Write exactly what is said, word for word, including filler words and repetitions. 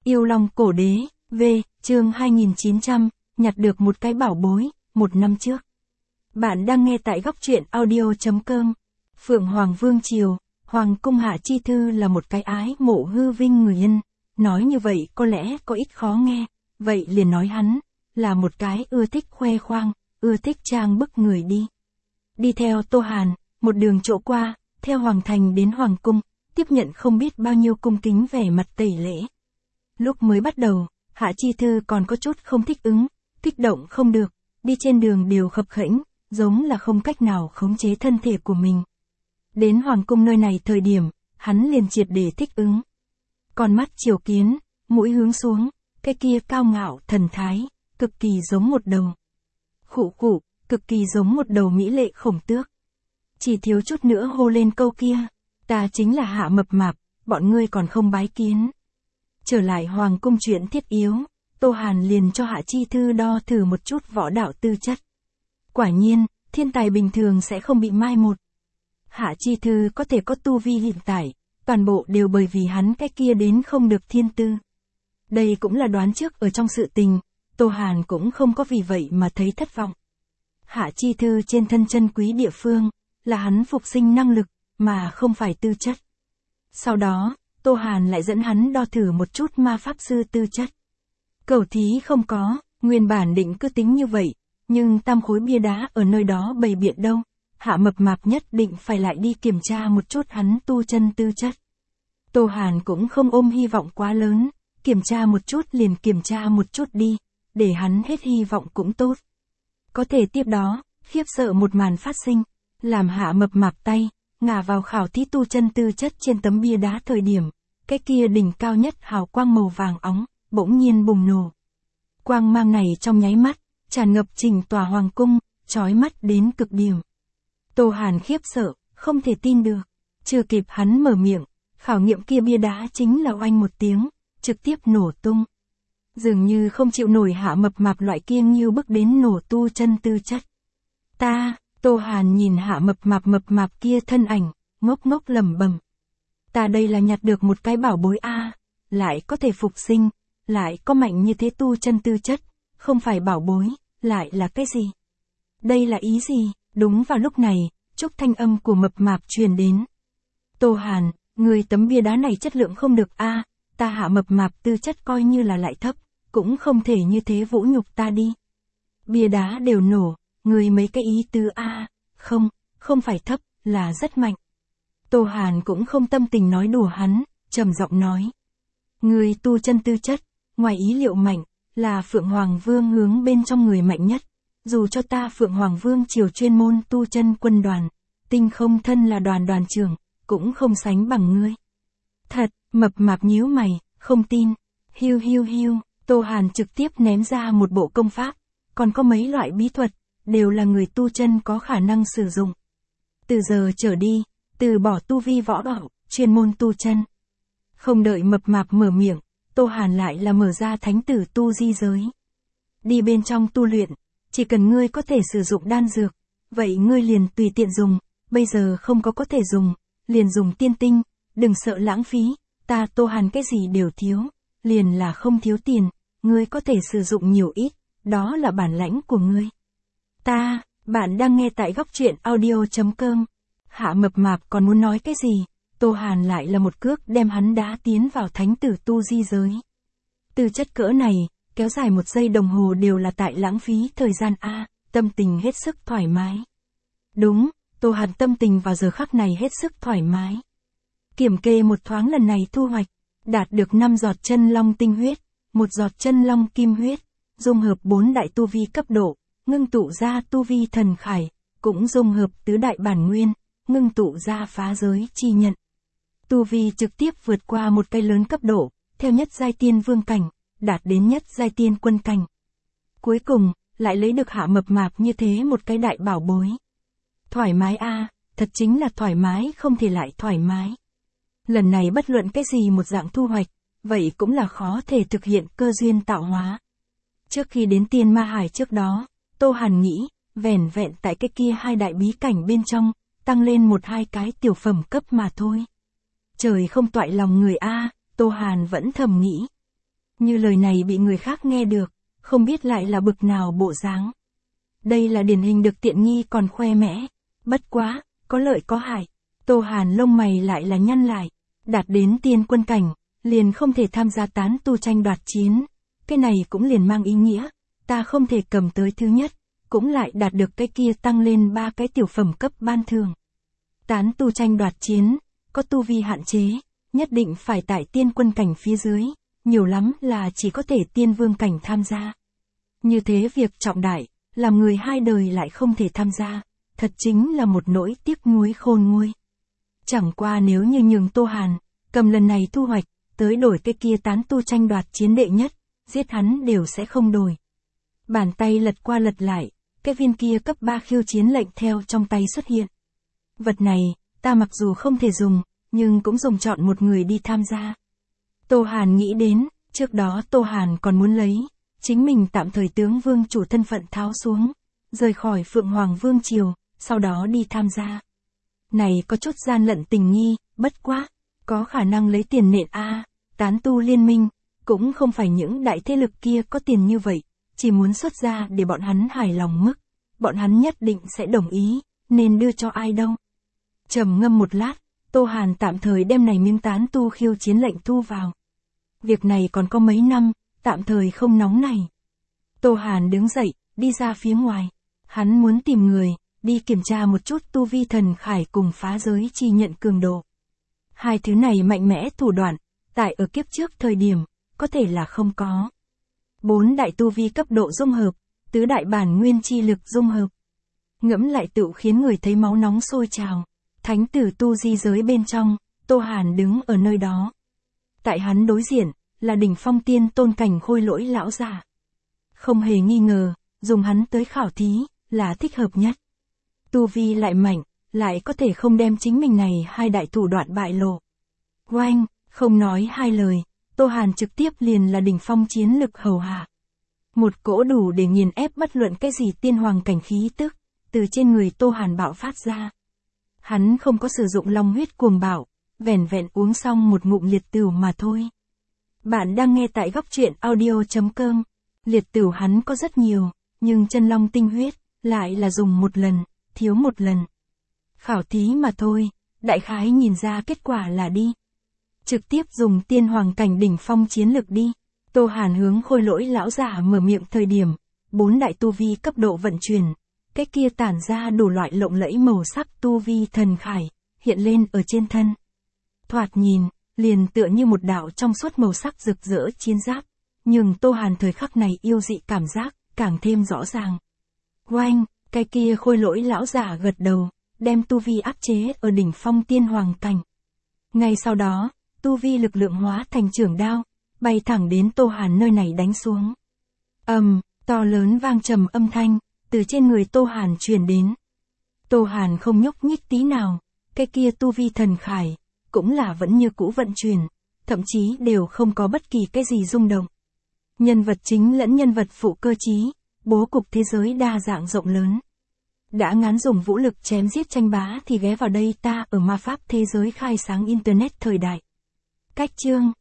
Yêu Long Cổ Đế, V, chương hai nghìn chín trăm, nhặt được một cái bảo bối, một năm trước. Bạn đang nghe tại góc truyện audio chấm com. Phượng Hoàng Vương Triều, Hoàng Cung Hạ Chi Thư là một cái ái mộ hư vinh người nhân. Nói như vậy có lẽ có ít khó nghe, vậy liền nói hắn, là một cái ưa thích khoe khoang, ưa thích trang bức người đi. Đi theo Tô Hàn, một đường chỗ qua, theo Hoàng Thành đến Hoàng Cung, tiếp nhận không biết bao nhiêu cung kính vẻ mặt tẩy lễ. Lúc mới bắt đầu, Hạ Chi Thư còn có chút không thích ứng, kích động không được, đi trên đường đều khập khễnh, giống là không cách nào khống chế thân thể của mình. Đến Hoàng Cung nơi này thời điểm, hắn liền triệt để thích ứng. Con mắt chiều kiến, mũi hướng xuống, cái kia cao ngạo thần thái, cực kỳ giống một đầu. Khụ khụ, cực kỳ giống một đầu mỹ lệ khổng tước. Chỉ thiếu chút nữa hô lên câu kia, ta chính là Hạ Mập Mạp, bọn ngươi còn không bái kiến. Trở lại Hoàng Cung chuyện thiết yếu, Tô Hàn liền cho Hạ Chi Thư đo thử một chút võ đạo tư chất. Quả nhiên, thiên tài bình thường sẽ không bị mai một. Hạ Chi Thư có thể có tu vi hiện tại, toàn bộ đều bởi vì hắn cái kia đến không được thiên tư. Đây cũng là đoán trước ở trong sự tình, Tô Hàn cũng không có vì vậy mà thấy thất vọng. Hạ Chi Thư trên thân chân quý địa phương, là hắn phục sinh năng lực, mà không phải tư chất. Sau đó, Tô Hàn lại dẫn hắn đo thử một chút ma pháp sư tư chất. Cẩu thí không có, nguyên bản định cứ tính như vậy, nhưng tam khối bia đá ở nơi đó bày biện đâu, Hạ Mập Mạp nhất định phải lại đi kiểm tra một chút hắn tu chân tư chất. Tô Hàn cũng không ôm hy vọng quá lớn, kiểm tra một chút liền kiểm tra một chút đi, để hắn hết hy vọng cũng tốt. Có thể tiếp đó, khiếp sợ một màn phát sinh, làm Hạ Mập Mạp tay, ngả vào khảo thí tu chân tư chất trên tấm bia đá thời điểm, cái kia đỉnh cao nhất hào quang màu vàng óng, bỗng nhiên bùng nổ. Quang mang này trong nháy mắt, tràn ngập chỉnh tòa hoàng cung, chói mắt đến cực điểm. Tô Hàn khiếp sợ, không thể tin được, chưa kịp hắn mở miệng, khảo nghiệm kia bia đá chính là oanh một tiếng, trực tiếp nổ tung. Dường như không chịu nổi Hạ Mập Mạp loại kia nghiêu bức đến nổ tu chân tư chất. Ta, Tô Hàn nhìn Hạ Mập Mạp mập mạp kia thân ảnh, ngốc ngốc lẩm bẩm. Ta đây là nhặt được một cái bảo bối a, lại có thể phục sinh, lại có mạnh như thế tu chân tư chất, không phải bảo bối, lại là cái gì? Đây là ý gì? Đúng vào lúc này, chúc thanh âm của Mập Mạp truyền đến. Tô Hàn, người tấm bia đá này chất lượng không được a, ta Hạ Mập Mạp tư chất coi như là lại thấp, cũng không thể như thế vũ nhục ta đi. Bia đá đều nổ, người mấy cái ý tứ a, không, không phải thấp, là rất mạnh. Tô Hàn cũng không tâm tình nói đùa hắn, trầm giọng nói. Người tu chân tư chất, ngoài ý liệu mạnh, là Phượng Hoàng Vương hướng bên trong người mạnh nhất. Dù cho ta Phượng Hoàng Vương triều chuyên môn tu chân quân đoàn, tinh không thân là đoàn đoàn trưởng, cũng không sánh bằng ngươi. Thật, Mập Mạp nhíu mày, không tin. Hiu hiu hiu, Tô Hàn trực tiếp ném ra một bộ công pháp, còn có mấy loại bí thuật, đều là người tu chân có khả năng sử dụng. Từ giờ trở đi, từ bỏ tu vi võ đạo, chuyên môn tu chân. Không đợi Mập Mạp mở miệng, Tô Hàn lại là mở ra thánh tử tu di giới. Đi bên trong tu luyện, chỉ cần ngươi có thể sử dụng đan dược, vậy ngươi liền tùy tiện dùng, bây giờ không có có thể dùng, liền dùng tiên tinh, đừng sợ lãng phí, ta Tô Hàn cái gì đều thiếu, liền là không thiếu tiền, ngươi có thể sử dụng nhiều ít, đó là bản lãnh của ngươi. Ta, bạn đang nghe tại góc truyện audio chấm com. Hạ Mập Mạp còn muốn nói cái gì, Tô Hàn lại là một cước đem hắn đá tiến vào thánh tử tu di giới. Tư chất cỡ này, kéo dài một giây đồng hồ đều là tại lãng phí thời gian a, tâm tình hết sức thoải mái. Đúng, Tô Hàn tâm tình vào giờ khắc này hết sức thoải mái. Kiểm kê một thoáng lần này thu hoạch, đạt được năm giọt chân long tinh huyết, một giọt chân long kim huyết, dung hợp bốn đại tu vi cấp độ, ngưng tụ ra tu vi thần khải, cũng dung hợp tứ đại bản nguyên, ngưng tụ ra phá giới chi nhận. Tu vi trực tiếp vượt qua một cái lớn cấp độ, theo nhất giai tiên vương cảnh, đạt đến nhất giai tiên quân cảnh. Cuối cùng, lại lấy được Hạ Mập Mạp như thế một cái đại bảo bối. Thoải mái a, thật chính là thoải mái không thể lại thoải mái. Lần này bất luận cái gì một dạng thu hoạch, vậy cũng là khó thể thực hiện cơ duyên tạo hóa. Trước khi đến Tiên Ma Hải trước đó, Tô Hàn nghĩ, vẻn vẹn tại cái kia hai đại bí cảnh bên trong, tăng lên một hai cái tiểu phẩm cấp mà thôi. Trời không toại lòng người a, Tô Hàn vẫn thầm nghĩ. Như lời này bị người khác nghe được, không biết lại là bực nào bộ dáng. Đây là điển hình được tiện nghi còn khoe mẽ. Bất quá, có lợi có hại. Tô Hàn lông mày lại là nhăn lại. Đạt đến tiên quân cảnh, liền không thể tham gia tán tu tranh đoạt chiến. Cái này cũng liền mang ý nghĩa, ta không thể cầm tới thứ nhất, cũng lại đạt được cái kia tăng lên ba cái tiểu phẩm cấp ban thường. Tán tu tranh đoạt chiến, có tu vi hạn chế, nhất định phải tại tiên quân cảnh phía dưới, nhiều lắm là chỉ có thể tiên vương cảnh tham gia. Như thế việc trọng đại, làm người hai đời lại không thể tham gia, thật chính là một nỗi tiếc nuối khôn nguôi. Chẳng qua nếu như nhường Tô Hàn, cầm lần này thu hoạch, tới đổi cái kia tán tu tranh đoạt chiến đệ nhất, giết hắn đều sẽ không đổi. Bàn tay lật qua lật lại, cái viên kia cấp ba khiêu chiến lệnh theo trong tay xuất hiện. Vật này, ta mặc dù không thể dùng, nhưng cũng dùng chọn một người đi tham gia. Tô Hàn nghĩ đến, trước đó Tô Hàn còn muốn lấy, chính mình tạm thời tướng vương chủ thân phận tháo xuống, rời khỏi Phượng Hoàng Vương Triều, sau đó đi tham gia. Này có chút gian lận tình nghi, bất quá, có khả năng lấy tiền nện a, tán tu liên minh, cũng không phải những đại thế lực kia có tiền như vậy, chỉ muốn xuất ra để bọn hắn hài lòng mức, bọn hắn nhất định sẽ đồng ý, nên đưa cho ai đâu. Trầm ngâm một lát, Tô Hàn tạm thời đem này miếng tán tu khiêu chiến lệnh thu vào. Việc này còn có mấy năm, tạm thời không nóng này. Tô Hàn đứng dậy, đi ra phía ngoài. Hắn muốn tìm người, đi kiểm tra một chút tu vi thần khải cùng phá giới chi nhận cường độ. Hai thứ này mạnh mẽ thủ đoạn, tại ở kiếp trước thời điểm, có thể là không có. Bốn đại tu vi cấp độ dung hợp, tứ đại bản nguyên chi lực dung hợp. Ngẫm lại tự khiến người thấy máu nóng sôi trào. Thánh tử tu di giới bên trong, Tô Hàn đứng ở nơi đó. Tại hắn đối diện, là đỉnh phong tiên tôn cảnh khôi lỗi lão già. Không hề nghi ngờ, dùng hắn tới khảo thí, là thích hợp nhất. Tu vi lại mạnh, lại có thể không đem chính mình này hai đại thủ đoạn bại lộ. Oanh, không nói hai lời, Tô Hàn trực tiếp liền là đỉnh phong chiến lực hầu hạ. Một cỗ đủ để nghiền ép bất luận cái gì tiên hoàng cảnh khí tức, từ trên người Tô Hàn bạo phát ra. Hắn không có sử dụng long huyết cuồng bạo, vẻn vẹn uống xong một ngụm liệt tửu mà thôi. Bạn đang nghe tại góc truyện audio chấm com. Liệt tửu hắn có rất nhiều, nhưng chân long tinh huyết, lại là dùng một lần, thiếu một lần. Khảo thí mà thôi, đại khái nhìn ra kết quả là đi. Trực tiếp dùng tiên hoàng cảnh đỉnh phong chiến lực đi. Tô Hàn hướng khôi lỗi lão giả mở miệng thời điểm, bốn đại tu vi cấp độ vận chuyển. Cái kia tản ra đủ loại lộng lẫy màu sắc tu vi thần khải, hiện lên ở trên thân. Thoạt nhìn, liền tựa như một đạo trong suốt màu sắc rực rỡ chiến giáp, nhưng Tô Hàn thời khắc này yêu dị cảm giác, càng thêm rõ ràng. Oanh, cái kia khôi lỗi lão giả gật đầu, đem tu vi áp chế ở đỉnh phong tiên hoàng cảnh. Ngay sau đó, tu vi lực lượng hóa thành trường đao, bay thẳng đến Tô Hàn nơi này đánh xuống. Ầm, um, to lớn vang trầm âm thanh, từ trên người Tô Hàn truyền đến. Tô Hàn không nhúc nhích tí nào, cái kia tu vi thần khải, cũng là vẫn như cũ vận chuyển, thậm chí đều không có bất kỳ cái gì rung động. Nhân vật chính lẫn nhân vật phụ cơ trí, bố cục thế giới đa dạng rộng lớn. Đã ngán dùng vũ lực chém giết tranh bá thì ghé vào đây ta ở ma pháp thế giới khai sáng internet thời đại. Cách chương